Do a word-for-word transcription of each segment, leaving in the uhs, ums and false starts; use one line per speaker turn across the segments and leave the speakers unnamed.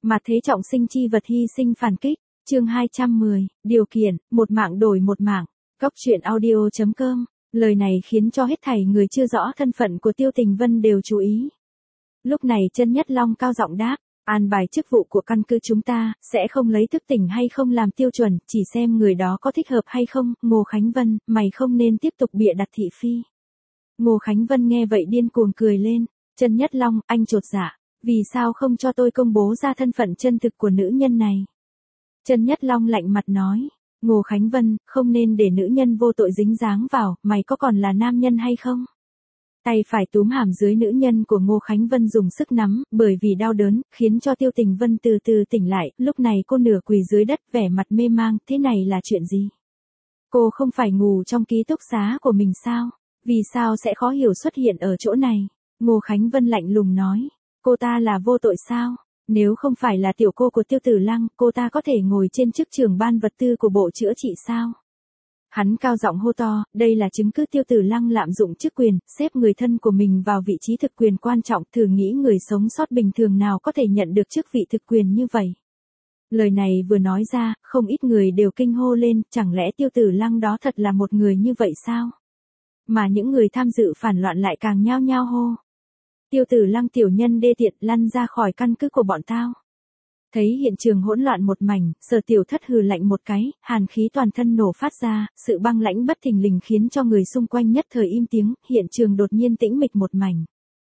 Mà thế trọng sinh chi vật hy sinh phản kích, chương hai trăm mười, điều kiện, một mạng đổi một mạng, góc truyện audio.com, lời này khiến cho hết thảy người chưa rõ thân phận của Tiêu Tình Vân đều chú ý. Lúc này Chân Nhất Long cao giọng đáp, an bài chức vụ của căn cứ chúng ta, sẽ không lấy thức tỉnh hay không làm tiêu chuẩn, chỉ xem người đó có thích hợp hay không, Ngô Khánh Vân, mày không nên tiếp tục bịa đặt thị phi. Ngô Khánh Vân nghe vậy điên cuồng cười lên, Chân Nhất Long, anh chột dạ, vì sao không cho tôi công bố ra thân phận chân thực của nữ nhân này? Chân Nhất Long lạnh mặt nói, Ngô Khánh Vân, không nên để nữ nhân vô tội dính dáng vào, mày có còn là nam nhân hay không? Tay phải túm hàm dưới nữ nhân của Ngô Khánh Vân dùng sức nắm, bởi vì đau đớn, khiến cho Tiêu Tình Vân từ từ tỉnh lại, lúc này cô nửa quỳ dưới đất vẻ mặt mê mang, thế này là chuyện gì? Cô không phải ngủ trong ký túc xá của mình sao? Vì sao sẽ khó hiểu xuất hiện ở chỗ này? Ngô Khánh Vân lạnh lùng nói, cô ta là vô tội sao? Nếu không phải là tiểu cô của Tiêu Tử Lăng, cô ta có thể ngồi trên chức trưởng ban vật tư của bộ chữa trị sao? Hắn cao giọng hô to, đây là chứng cứ Tiêu Tử Lăng lạm dụng chức quyền, xếp người thân của mình vào vị trí thực quyền quan trọng, thử nghĩ người sống sót bình thường nào có thể nhận được chức vị thực quyền như vậy. Lời này vừa nói ra, không ít người đều kinh hô lên, chẳng lẽ Tiêu Tử Lăng đó thật là một người như vậy sao? Mà những người tham dự phản loạn lại càng nhao nhao hô. Tiêu Tử Lăng tiểu nhân đê tiện, lăn ra khỏi căn cứ của bọn tao. Thấy hiện trường hỗn loạn một mảnh, Sở Tiểu Thất hừ lạnh một cái, hàn khí toàn thân nổ phát ra, sự băng lãnh bất thình lình khiến cho người xung quanh nhất thời im tiếng, hiện trường đột nhiên tĩnh mịch một mảnh.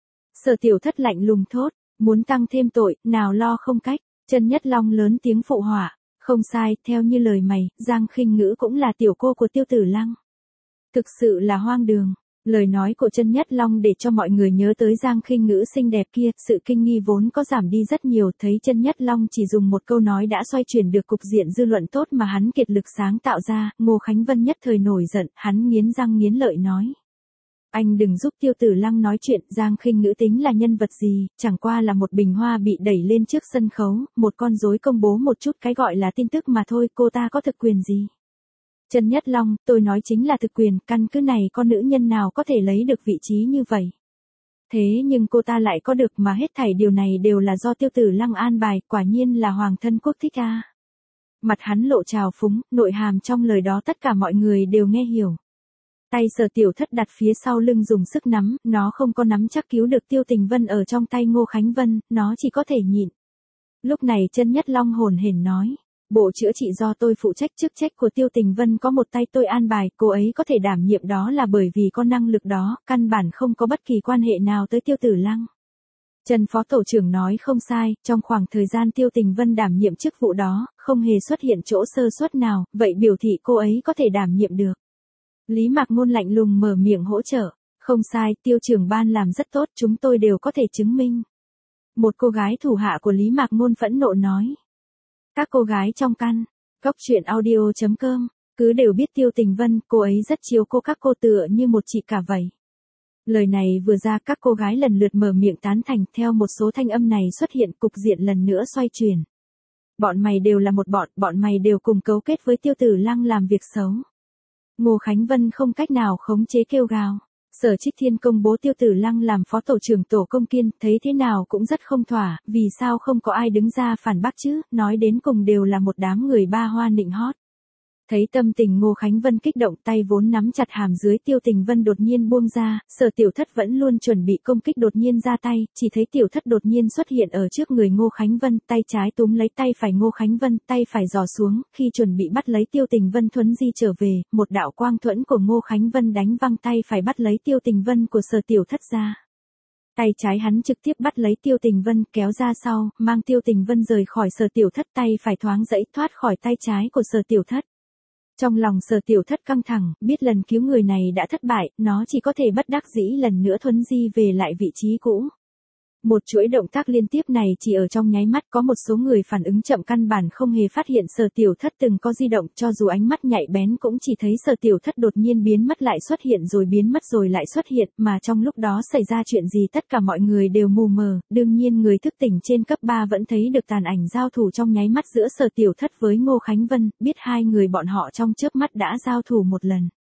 Sở Tiểu Thất lạnh lùng thốt, muốn tăng thêm tội, nào lo không cách. Chân Nhất Long lớn tiếng phụ họa, không sai, theo như lời mày, Giang Khinh Ngữ cũng là tiểu cô của Tiêu Tử Lăng. Thực sự là hoang đường. Lời nói của Chân Nhất Long để cho mọi người nhớ tới Giang Khinh Ngữ xinh đẹp kia, sự kinh nghi vốn có giảm đi rất nhiều, thấy Chân Nhất Long chỉ dùng một câu nói đã xoay chuyển được cục diện dư luận tốt mà hắn kiệt lực sáng tạo ra, Ngô Khánh Vân nhất thời nổi giận, hắn nghiến răng nghiến lợi nói. Anh đừng giúp Tiêu Tử Lăng nói chuyện, Giang Khinh Ngữ tính là nhân vật gì, chẳng qua là một bình hoa bị đẩy lên trước sân khấu, một con rối công bố một chút cái gọi là tin tức mà thôi, cô ta có thực quyền gì? Chân Nhất Long, tôi nói chính là thực quyền, căn cứ này con nữ nhân nào có thể lấy được vị trí như vậy. Thế nhưng cô ta lại có được mà hết thảy điều này đều là do Tiêu Tử Lăng an bài, quả nhiên là hoàng thân quốc thích a. Mặt hắn lộ trào phúng, nội hàm trong lời đó tất cả mọi người đều nghe hiểu. Tay Sở Tiểu Thất đặt phía sau lưng dùng sức nắm, nó không có nắm chắc cứu được Tiêu Tình Vân ở trong tay Ngô Khánh Vân, nó chỉ có thể nhịn. Lúc này Chân Nhất Long hồn hển nói. Bộ chữa trị do tôi phụ trách, chức trách của Tiêu Tình Vân có một tay tôi an bài, cô ấy có thể đảm nhiệm đó là bởi vì có năng lực đó, căn bản không có bất kỳ quan hệ nào tới Tiêu Tử Lăng. Trần Phó Tổ trưởng nói không sai, trong khoảng thời gian Tiêu Tình Vân đảm nhiệm chức vụ đó, không hề xuất hiện chỗ sơ suất nào, vậy biểu thị cô ấy có thể đảm nhiệm được. Lý Mạc Ngôn lạnh lùng mở miệng hỗ trợ, không sai, Tiêu trưởng ban làm rất tốt, chúng tôi đều có thể chứng minh. Một cô gái thủ hạ của Lý Mạc Ngôn phẫn nộ nói. Các cô gái trong căn, góc truyện audio.com, cứ đều biết Tiêu Tình Vân, cô ấy rất chiều cô các cô tựa như một chị cả vậy. Lời này vừa ra các cô gái lần lượt mở miệng tán thành, theo một số thanh âm này xuất hiện cục diện lần nữa xoay chuyển. Bọn mày đều là một bọn, bọn mày đều cùng cấu kết với Tiêu Tử Lăng làm việc xấu. Ngô Khánh Vân không cách nào khống chế kêu gào. Sở Trích Thiên công bố Tiêu Tử Lăng làm phó tổ trưởng tổ công kiên, thấy thế nào cũng rất không thỏa, vì sao không có ai đứng ra phản bác chứ, nói đến cùng đều là một đám người ba hoa nịnh hót. Thấy tâm tình Ngô Khánh Vân kích động, tay vốn nắm chặt hàm dưới Tiêu Tình Vân đột nhiên buông ra, Sở Tiểu Thất vẫn luôn chuẩn bị công kích đột nhiên ra tay, chỉ thấy Tiểu Thất đột nhiên xuất hiện ở trước người Ngô Khánh Vân, tay trái túm lấy tay phải Ngô Khánh Vân, tay phải giò xuống, khi chuẩn bị bắt lấy Tiêu Tình Vân thuấn di trở về, một đạo quang thuẫn của Ngô Khánh Vân đánh văng tay phải bắt lấy Tiêu Tình Vân của Sở Tiểu Thất ra. Tay trái hắn trực tiếp bắt lấy Tiêu Tình Vân kéo ra sau, mang Tiêu Tình Vân rời khỏi Sở Tiểu Thất, tay phải thoáng dẫy thoát khỏi tay trái của Sở Tiểu Thất. Trong lòng Sở Tiểu Thất căng thẳng, biết lần cứu người này đã thất bại, nó chỉ có thể bất đắc dĩ lần nữa thuấn di về lại vị trí cũ. Một chuỗi động tác liên tiếp này chỉ ở trong nháy mắt, có một số người phản ứng chậm căn bản không hề phát hiện Sở Tiểu Thất từng có di động, cho dù ánh mắt nhạy bén cũng chỉ thấy Sở Tiểu Thất đột nhiên biến mất lại xuất hiện rồi biến mất rồi lại xuất hiện, mà trong lúc đó xảy ra chuyện gì tất cả mọi người đều mù mờ, đương nhiên người thức tỉnh trên cấp ba vẫn thấy được tàn ảnh giao thủ trong nháy mắt giữa Sở Tiểu Thất với Ngô Khánh Vân, biết hai người bọn họ trong chớp mắt đã giao thủ một lần.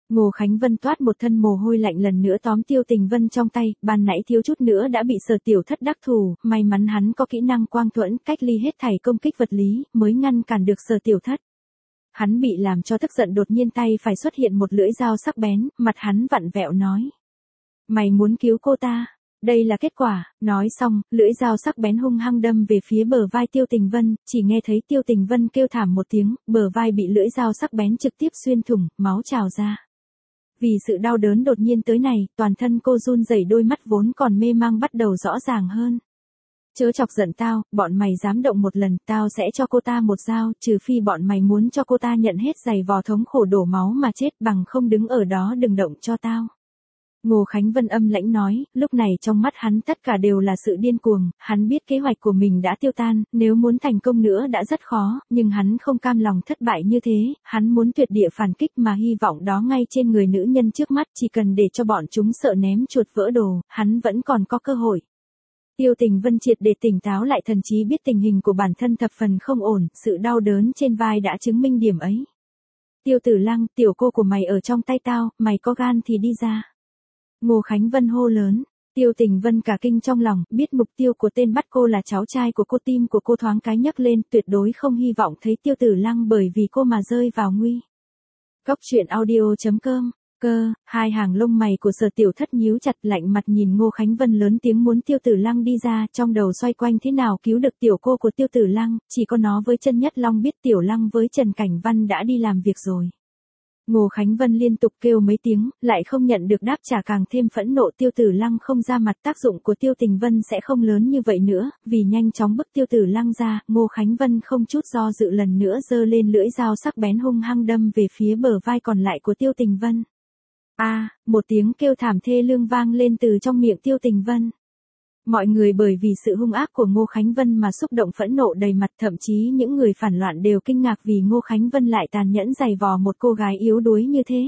Ngô Khánh Vân toát một thân mồ hôi lạnh lần nữa tóm Tiêu Tình Vân trong tay, ban nãy thiếu chút nữa đã bị Sở Tiểu Thất đắc thủ, may mắn hắn có kỹ năng quang thuẫn cách ly hết thảy công kích vật lý, mới ngăn cản được Sở Tiểu Thất. Hắn bị làm cho tức giận đột nhiên tay phải xuất hiện một lưỡi dao sắc bén, mặt hắn vặn vẹo nói. Mày muốn cứu cô ta? Đây là kết quả, nói xong, lưỡi dao sắc bén hung hăng đâm về phía bờ vai Tiêu Tình Vân, chỉ nghe thấy Tiêu Tình Vân kêu thảm một tiếng, bờ vai bị lưỡi dao sắc bén trực tiếp xuyên thủng, máu trào ra. Vì sự đau đớn đột nhiên tới này, toàn thân cô run rẩy, đôi mắt vốn còn mê mang bắt đầu rõ ràng hơn. Chớ chọc giận tao, bọn mày dám động một lần, tao sẽ cho cô ta một dao, trừ phi bọn mày muốn cho cô ta nhận hết giày vò thống khổ đổ máu mà chết, bằng không đứng ở đó đừng động cho tao. Ngô Khánh Vân âm lãnh nói, lúc này trong mắt hắn tất cả đều là sự điên cuồng, hắn biết kế hoạch của mình đã tiêu tan, nếu muốn thành công nữa đã rất khó, nhưng hắn không cam lòng thất bại như thế, hắn muốn tuyệt địa phản kích mà hy vọng đó ngay trên người nữ nhân trước mắt, chỉ cần để cho bọn chúng sợ ném chuột vỡ đồ, hắn vẫn còn có cơ hội. Tiêu Tình Vân triệt để tỉnh táo lại, thần chí biết tình hình của bản thân thập phần không ổn, sự đau đớn trên vai đã chứng minh điểm ấy. Tiêu Tử Lăng, tiểu cô của mày ở trong tay tao, mày có gan thì đi ra. Ngô Khánh Vân hô lớn, Tiêu Tình Vân cả kinh trong lòng, biết mục tiêu của tên bắt cô là cháu trai của cô, tim của cô thoáng cái nhấc lên, tuyệt đối không hy vọng thấy Tiêu Tử Lăng bởi vì cô mà rơi vào nguy. Cóc truyện audio chấm com, cơ, hai hàng lông mày của Sở Tiểu Thất nhíu chặt, lạnh mặt nhìn Ngô Khánh Vân lớn tiếng muốn Tiêu Tử Lăng đi ra, trong đầu xoay quanh thế nào cứu được tiểu cô của Tiêu Tử Lăng, chỉ có nó với Chân Nhất Long biết Tiểu Lăng với Trần Cảnh Văn đã đi làm việc rồi. Ngô Khánh Vân liên tục kêu mấy tiếng, lại không nhận được đáp trả, càng thêm phẫn nộ. Tiêu Tử Lăng không ra mặt, tác dụng của Tiêu Tình Vân sẽ không lớn như vậy nữa, vì nhanh chóng bức Tiêu Tử Lăng ra, Ngô Khánh Vân không chút do dự lần nữa giơ lên lưỡi dao sắc bén hung hăng đâm về phía bờ vai còn lại của Tiêu Tình Vân. A, à, một tiếng kêu thảm thê lương vang lên từ trong miệng Tiêu Tình Vân. Mọi người bởi vì sự hung ác của Ngô Khánh Vân mà xúc động phẫn nộ đầy mặt, thậm chí những người phản loạn đều kinh ngạc vì Ngô Khánh Vân lại tàn nhẫn giày vò một cô gái yếu đuối như thế.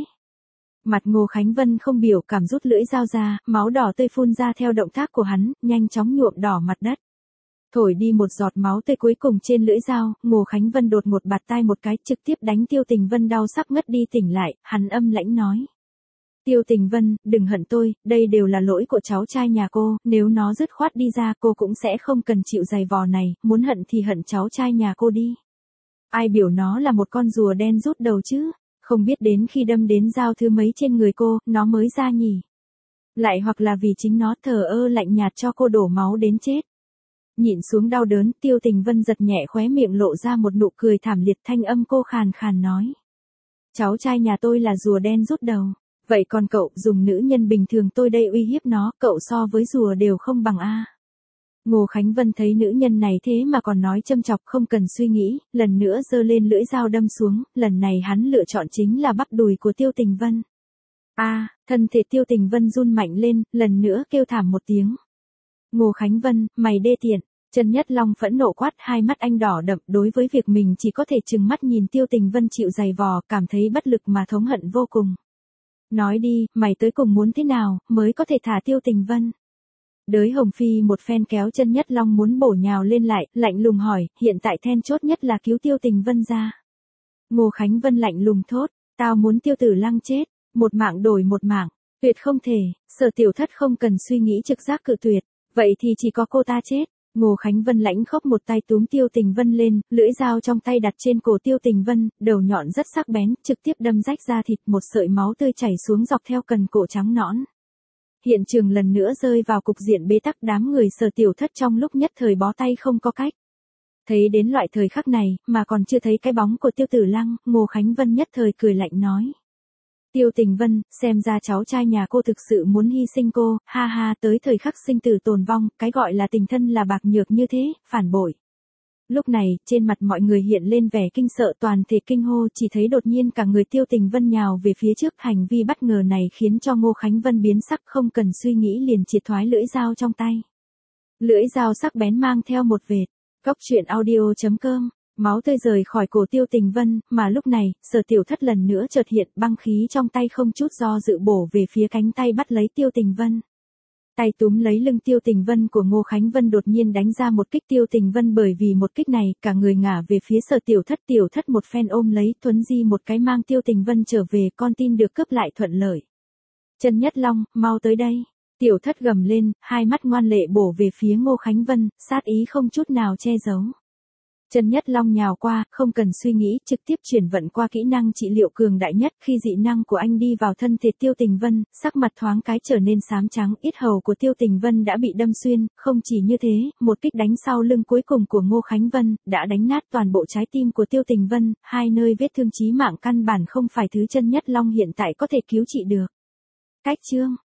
Mặt Ngô Khánh Vân không biểu cảm, rút lưỡi dao ra, máu đỏ tươi phun ra theo động tác của hắn, nhanh chóng nhuộm đỏ mặt đất. Thổi đi một giọt máu tươi cuối cùng trên lưỡi dao, Ngô Khánh Vân đột một bạt tai một cái, trực tiếp đánh Tiêu Tình Vân đau sắp ngất đi tỉnh lại, hắn âm lãnh nói. Tiêu Tình Vân, đừng hận tôi, đây đều là lỗi của cháu trai nhà cô, nếu nó dứt khoát đi ra cô cũng sẽ không cần chịu giày vò này, muốn hận thì hận cháu trai nhà cô đi. Ai biểu nó là một con rùa đen rút đầu chứ, không biết đến khi đâm đến dao thứ mấy trên người cô, nó mới ra nhỉ. Lại hoặc là vì chính nó thờ ơ lạnh nhạt cho cô đổ máu đến chết. Nhịn xuống đau đớn, Tiêu Tình Vân giật nhẹ khóe miệng lộ ra một nụ cười thảm liệt, thanh âm cô khàn khàn nói. Cháu trai nhà tôi là rùa đen rút đầu. Vậy còn cậu, dùng nữ nhân bình thường tôi đây uy hiếp nó, cậu so với rùa đều không bằng a. Ngô Khánh Vân thấy nữ nhân này thế mà còn nói châm chọc, không cần suy nghĩ, lần nữa giơ lên lưỡi dao đâm xuống, lần này hắn lựa chọn chính là bắp đùi của Tiêu Tình Vân. A, à, thân thể Tiêu Tình Vân run mạnh lên, lần nữa kêu thảm một tiếng. Ngô Khánh Vân, mày đê tiện. Chân Nhất Long phẫn nộ quát, hai mắt anh đỏ đậm, đối với việc mình chỉ có thể trừng mắt nhìn Tiêu Tình Vân chịu giày vò, cảm thấy bất lực mà thống hận vô cùng. Nói đi, mày tới cùng muốn thế nào, mới có thể thả Tiêu Tình Vân? Đới Hồng Phi một phen kéo Chân Nhất Long muốn bổ nhào lên lại, lạnh lùng hỏi, hiện tại then chốt nhất là cứu Tiêu Tình Vân ra. Ngô Khánh Vân lạnh lùng thốt, tao muốn Tiêu Tử Lăng chết, một mạng đổi một mạng, tuyệt không thể. Sở Tiểu Thất không cần suy nghĩ trực giác cự tuyệt, vậy thì chỉ có cô ta chết. Ngô Khánh Vân lãnh khốc một tay túm Tiêu Tình Vân lên, lưỡi dao trong tay đặt trên cổ Tiêu Tình Vân, đầu nhọn rất sắc bén, trực tiếp đâm rách da thịt, một sợi máu tươi chảy xuống dọc theo cần cổ trắng nõn. Hiện trường lần nữa rơi vào cục diện bế tắc, đám người Sở Tiểu Thất trong lúc nhất thời bó tay không có cách. Thấy đến loại thời khắc này, mà còn chưa thấy cái bóng của Tiêu Tử Lăng, Ngô Khánh Vân nhất thời cười lạnh nói. Tiêu Tình Vân, xem ra cháu trai nhà cô thực sự muốn hy sinh cô, ha ha, tới thời khắc sinh tử tồn vong, cái gọi là tình thân là bạc nhược như thế, phản bội. Lúc này, trên mặt mọi người hiện lên vẻ kinh sợ, toàn thể kinh hô, chỉ thấy đột nhiên cả người Tiêu Tình Vân nhào về phía trước, hành vi bất ngờ này khiến cho Ngô Khánh Vân biến sắc, không cần suy nghĩ liền triệt thoái lưỡi dao trong tay. Lưỡi dao sắc bén mang theo một vệt. Cóc truyện audio chấm com. Máu tươi rời khỏi cổ Tiêu Tình Vân, mà lúc này, Sở Tiểu Thất lần nữa chợt hiện, băng khí trong tay không chút do dự bổ về phía cánh tay bắt lấy Tiêu Tình Vân. Tay túm lấy lưng Tiêu Tình Vân của Ngô Khánh Vân đột nhiên đánh ra một kích. Tiêu Tình Vân bởi vì một kích này, cả người ngả về phía Sở Tiểu Thất. Tiểu Thất một phen ôm lấy Thuấn Di một cái mang Tiêu Tình Vân trở về, con tin được cướp lại thuận lợi. Trần Nhất Long, mau tới đây. Tiểu Thất gầm lên, hai mắt ngoan lệ bổ về phía Ngô Khánh Vân, sát ý không chút nào che giấu. Trần Nhất Long nhào qua, không cần suy nghĩ, trực tiếp chuyển vận qua kỹ năng trị liệu cường đại nhất. Khi dị năng của anh đi vào thân thể Tiêu Tình Vân, sắc mặt thoáng cái trở nên xám trắng, yết hầu của Tiêu Tình Vân đã bị đâm xuyên. Không chỉ như thế, một kích đánh sau lưng cuối cùng của Ngô Khánh Vân đã đánh nát toàn bộ trái tim của Tiêu Tình Vân, hai nơi vết thương chí mạng căn bản không phải thứ Trần Nhất Long hiện tại có thể cứu trị được. Cách chương